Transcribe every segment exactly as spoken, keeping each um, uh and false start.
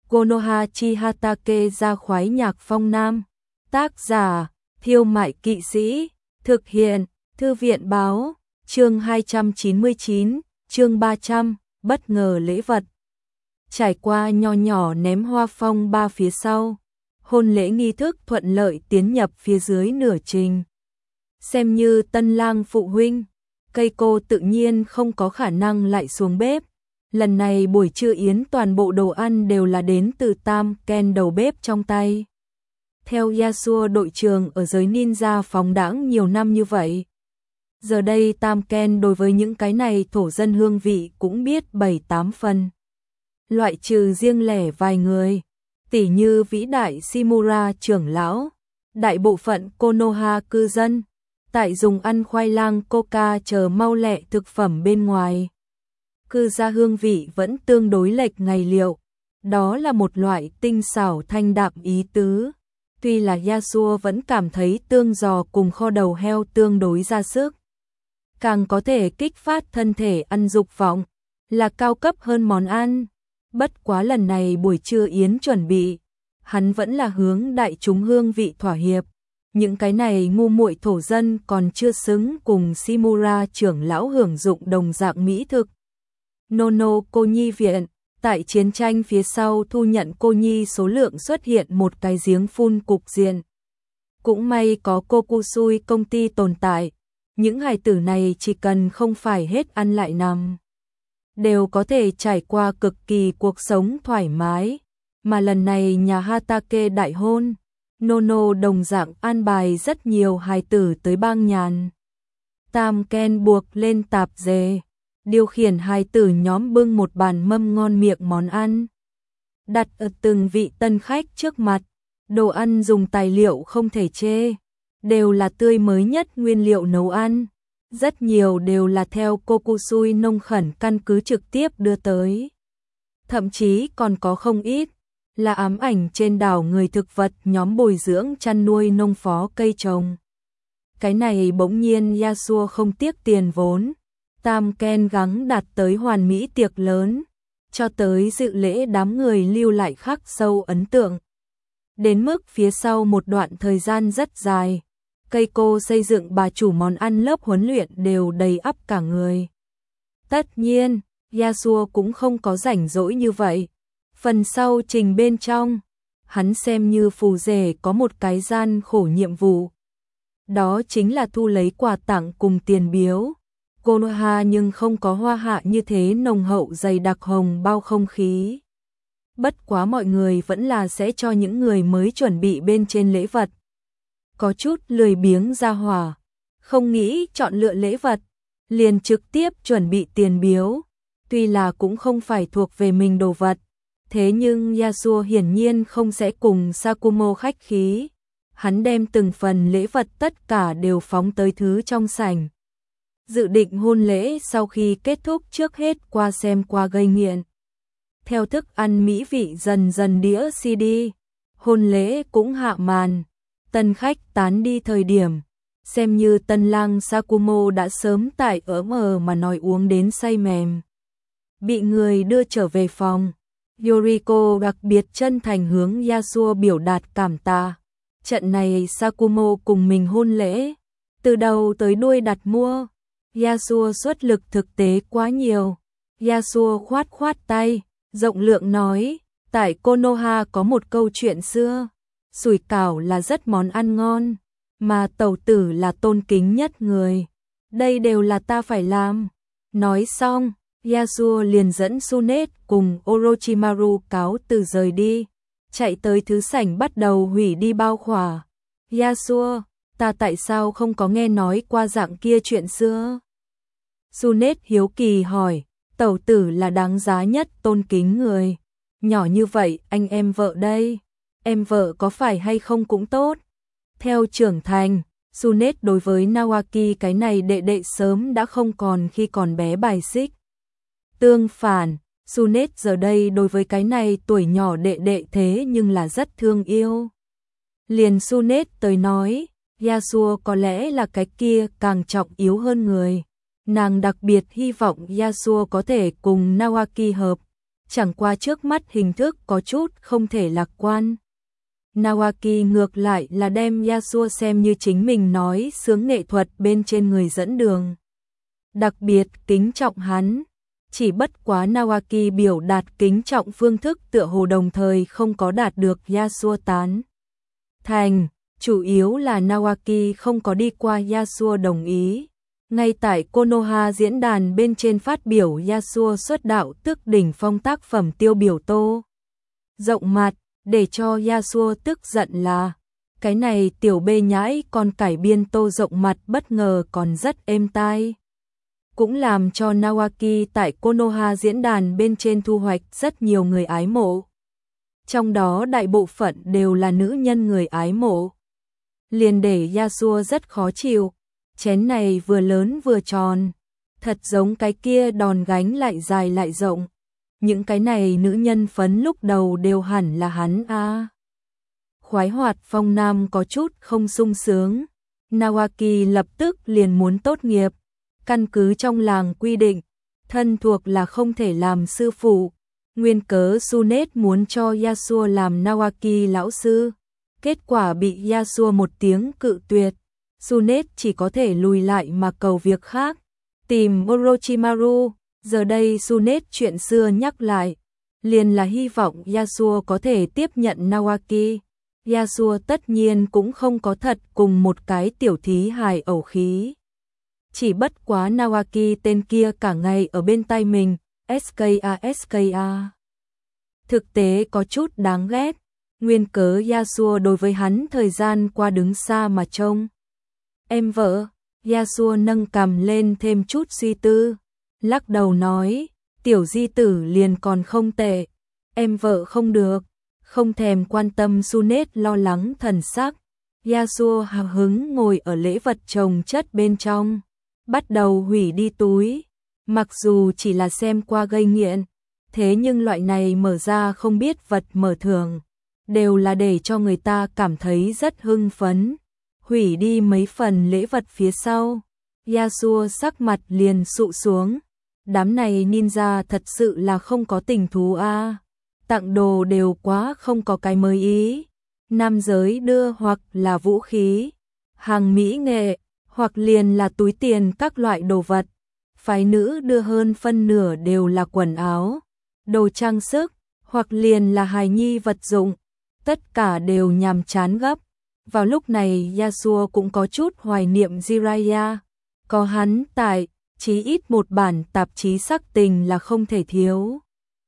Konoha Chihatake ra khoái nhạc phong nam. Tác giả, Thiêu Mại Kỵ Sĩ. Thực hiện, Thư viện báo. Chương hai trăm chín mươi chín, chương ba trăm, bất ngờ lễ vật. Trải qua nho nhỏ ném hoa phong ba phía sau, hôn lễ nghi thức thuận lợi tiến nhập phía dưới nửa trình. Xem như tân lang phụ huynh, Keiko tự nhiên không có khả năng lại xuống bếp. Lần này buổi trưa yến toàn bộ đồ ăn đều là đến từ Tam Ken đầu bếp trong tay. Theo Yasuo đội trưởng ở giới ninja phóng đãng nhiều năm như vậy, giờ đây Tam Ken đối với những cái này thổ dân hương vị cũng biết bảy tám phần. Loại trừ riêng lẻ vài người, tỉ như vĩ đại Shimura trưởng lão, đại bộ phận Konoha cư dân, tại dùng ăn khoai lang coca chờ mau lẹ thực phẩm bên ngoài. Cư gia hương vị vẫn tương đối lệch ngày liệu, đó là một loại tinh xảo thanh đạm ý tứ. Tuy là Yasuo vẫn cảm thấy tương giò cùng kho đầu heo tương đối ra sức, càng có thể kích phát thân thể ăn dục vọng, là cao cấp hơn món ăn. Bất quá lần này buổi trưa yến chuẩn bị, hắn vẫn là hướng đại chúng hương vị thỏa hiệp. Những cái này ngu muội thổ dân còn chưa xứng cùng Shimura trưởng lão hưởng dụng đồng dạng mỹ thực. Nono cô nhi viện, tại chiến tranh phía sau thu nhận cô nhi số lượng xuất hiện một cái giếng phun cục diện. Cũng may có Kokusui công ty tồn tại, những hài tử này chỉ cần không phải hết ăn lại nằm, đều có thể trải qua cực kỳ cuộc sống thoải mái. Mà lần này nhà Hatake đại hôn, Nono đồng dạng an bài rất nhiều hài tử tới bang nhàn. Tam Ken buộc lên tạp dề, điều khiển hài tử nhóm bưng một bàn mâm ngon miệng món ăn, đặt ở từng vị tân khách trước mặt. Đồ ăn dùng tài liệu không thể chê, đều là tươi mới nhất nguyên liệu nấu ăn, rất nhiều đều là theo Kokusui nông khẩn căn cứ trực tiếp đưa tới. Thậm chí còn có không ít là ám ảnh trên đảo người thực vật nhóm bồi dưỡng chăn nuôi nông phó cây trồng. Cái này bỗng nhiên Yasuo không tiếc tiền vốn, Tam Ken gắng đạt tới hoàn mỹ tiệc lớn, cho tới dự lễ đám người lưu lại khắc sâu ấn tượng. Đến mức phía sau một đoạn thời gian rất dài, Keiko xây dựng bà chủ món ăn lớp huấn luyện đều đầy ắp cả người. Tất nhiên, Yasuo cũng không có rảnh rỗi như vậy. Phần sau trình bên trong, hắn xem như phù rể có một cái gian khổ nhiệm vụ. Đó chính là thu lấy quà tặng cùng tiền biếu. Konoha nhưng không có hoa hạ như thế nồng hậu dày đặc hồng bao không khí. Bất quá mọi người vẫn là sẽ cho những người mới chuẩn bị bên trên lễ vật. Có chút lười biếng ra hỏa, không nghĩ chọn lựa lễ vật, liền trực tiếp chuẩn bị tiền biếu. Tuy là cũng không phải thuộc về mình đồ vật, thế nhưng Yasuo hiển nhiên không sẽ cùng Sakumo khách khí. Hắn đem từng phần lễ vật tất cả đều phóng tới thứ trong sảnh. Dự định hôn lễ sau khi kết thúc trước hết qua xem qua gây nghiện. Theo thức ăn mỹ vị dần dần đĩa xê đê, hôn lễ cũng hạ màn. Tân khách tán đi thời điểm, xem như tân lang Sakumo đã sớm tại ở mờ mà nói uống đến say mềm. Bị người đưa trở về phòng, Yoriko đặc biệt chân thành hướng Yasuo biểu đạt cảm tạ. Trận này Sakumo cùng mình hôn lễ, từ đầu tới đuôi đặt mua, Yasuo xuất lực thực tế quá nhiều. Yasuo khoát khoát tay, rộng lượng nói, tại Konoha có một câu chuyện xưa, sủi cảo là rất món ăn ngon, mà tẩu tử là tôn kính nhất người. Đây đều là ta phải làm. Nói xong, Yasuo liền dẫn Tsunet cùng Orochimaru cáo từ rời đi, chạy tới thứ sảnh bắt đầu hủy đi bao khỏa. Yasuo, ta tại sao không có nghe nói qua dạng kia chuyện xưa? Tsunet hiếu kỳ hỏi, tẩu tử là đáng giá nhất tôn kính người. Nhỏ như vậy, anh em vợ đây, em vợ có phải hay không cũng tốt. Theo trưởng thành, Tsunet đối với Nawaki cái này đệ đệ sớm đã không còn khi còn bé bài xích. Tương phản, Tsunet giờ đây đối với cái này tuổi nhỏ đệ đệ thế nhưng là rất thương yêu. Liền Tsunet tới nói, Yasuo có lẽ là cái kia càng trọng yếu hơn người. Nàng đặc biệt hy vọng Yasuo có thể cùng Nawaki hợp, chẳng qua trước mắt hình thức có chút không thể lạc quan. Nawaki ngược lại là đem Yasuo xem như chính mình nói sướng nghệ thuật bên trên người dẫn đường. Đặc biệt kính trọng hắn, chỉ bất quá Nawaki biểu đạt kính trọng phương thức tựa hồ đồng thời không có đạt được Yasuo tán thành, chủ yếu là Nawaki không có đi qua Yasuo đồng ý. Ngay tại Konoha diễn đàn bên trên phát biểu Yasuo xuất đạo tức đỉnh phong tác phẩm tiêu biểu Tô Rộng Mặt, để cho Yasuo tức giận là cái này tiểu bê nhãi còn cải biên Tô Rộng Mặt bất ngờ còn rất êm tai. Cũng làm cho Nawaki tại Konoha diễn đàn bên trên thu hoạch rất nhiều người ái mộ. Trong đó đại bộ phận đều là nữ nhân người ái mộ. Liền để Yasuo rất khó chịu. Chén này vừa lớn vừa tròn, thật giống cái kia đòn gánh lại dài lại rộng. Những cái này nữ nhân phấn lúc đầu đều hẳn là hắn a. À. Khoái hoạt Phong Nam có chút không sung sướng. Nawaki lập tức liền muốn tốt nghiệp. Căn cứ trong làng quy định, thân thuộc là không thể làm sư phụ. Nguyên cớ Sunet muốn cho Yasuo làm Nawaki lão sư. Kết quả bị Yasuo một tiếng cự tuyệt. Sunet chỉ có thể lùi lại mà cầu việc khác, tìm Orochimaru. Giờ đây Sunet chuyện xưa nhắc lại, liền là hy vọng Yasuo có thể tiếp nhận Nawaki. Yasuo tất nhiên cũng không có thật cùng một cái tiểu thí hài ẩu khí. Chỉ bất quá Nawaki tên kia cả ngày ở bên tay mình, ét ca a ét ca a. Thực tế có chút đáng ghét, nguyên cớ Yasuo đối với hắn thời gian qua đứng xa mà trông. Em vợ, Yasuo nâng cằm lên thêm chút suy tư, lắc đầu nói, tiểu di tử liền còn không tệ, em vợ không được, không thèm quan tâm Sunet lo lắng thần sắc. Yasuo hào hứng ngồi ở lễ vật chồng chất bên trong, bắt đầu hủy đi túi, mặc dù chỉ là xem qua gây nghiện, thế nhưng loại này mở ra không biết vật mở thường, đều là để cho người ta cảm thấy rất hưng phấn. Hủy đi mấy phần lễ vật phía sau, Yasuo sắc mặt liền sụ xuống. Đám này ninja thật sự là không có tình thú a. À. Tặng đồ đều quá không có cái mới ý. Nam giới đưa hoặc là vũ khí, hàng mỹ nghệ, hoặc liền là túi tiền các loại đồ vật. Phái nữ đưa hơn phân nửa đều là quần áo, đồ trang sức, hoặc liền là hài nhi vật dụng. Tất cả đều nhàm chán gấp. Vào lúc này Yasuo cũng có chút hoài niệm Jiraiya, có hắn tại, chí ít một bản tạp chí sắc tình là không thể thiếu.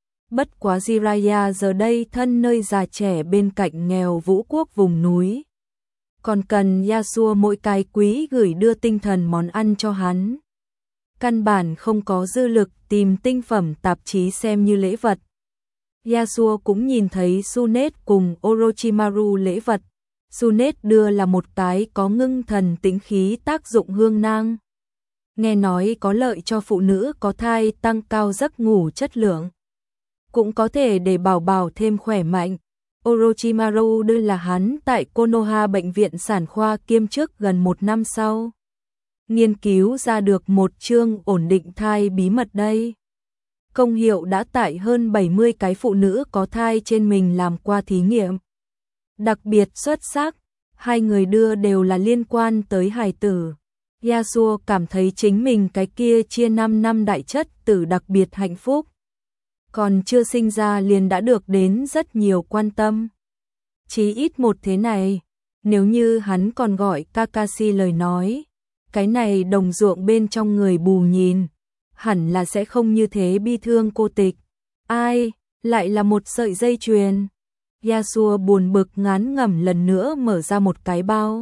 Bất quá Jiraiya giờ đây thân nơi già trẻ bên cạnh nghèo vũ quốc vùng núi. Còn cần Yasuo mỗi cái quý gửi đưa tinh thần món ăn cho hắn. Căn bản không có dư lực tìm tinh phẩm tạp chí xem như lễ vật. Yasuo cũng nhìn thấy Sunet cùng Orochimaru lễ vật. Sunet đưa là một cái có ngưng thần tĩnh khí tác dụng hương nang. Nghe nói có lợi cho phụ nữ có thai tăng cao giấc ngủ chất lượng. Cũng có thể để bảo bảo thêm khỏe mạnh. Orochimaru đưa là hắn tại Konoha bệnh viện sản khoa kiêm chức gần một năm sau. Nghiên cứu ra được một chương ổn định thai bí mật đây. Công hiệu đã tại hơn bảy mươi cái phụ nữ có thai trên mình làm qua thí nghiệm. Đặc biệt xuất sắc, hai người đưa đều là liên quan tới hài tử. Yasuo cảm thấy chính mình cái kia chia năm năm đại chất tử đặc biệt hạnh phúc. Còn chưa sinh ra liền đã được đến rất nhiều quan tâm. Chí ít một thế này, nếu như hắn còn gọi Kakashi lời nói, cái này đồng ruộng bên trong người bù nhìn, hẳn là sẽ không như thế bi thương cô tịch. Ai, lại là một sợi dây chuyền. Yasuo buồn bực ngán ngẩm lần nữa mở ra một cái bao.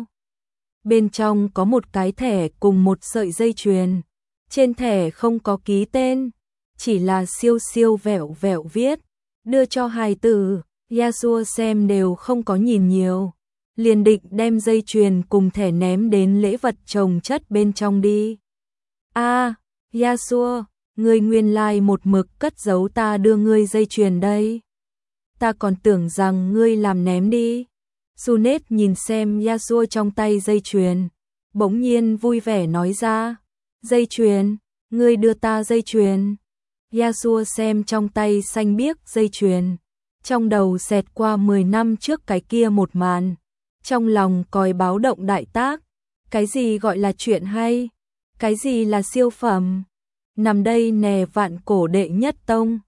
Bên trong có một cái thẻ cùng một sợi dây chuyền. Trên thẻ không có ký tên, chỉ là siêu siêu vẹo vẹo viết, đưa cho hài tử. Yasuo xem đều không có nhìn nhiều, liền định đem dây chuyền cùng thẻ ném đến lễ vật chồng chất bên trong đi. A, à, Yasuo, ngươi nguyên lai một mực cất giấu ta đưa ngươi dây chuyền đây. Ta còn tưởng rằng ngươi làm ném đi. Sunet nhìn xem Yasuo trong tay dây chuyền, bỗng nhiên vui vẻ nói ra, dây chuyền, ngươi đưa ta dây chuyền. Yasuo xem trong tay xanh biếc dây chuyền, trong đầu xẹt qua mười năm trước cái kia một màn, trong lòng còi báo động đại tác, cái gì gọi là chuyện hay, cái gì là siêu phẩm, nằm đây nè vạn cổ đệ nhất tông.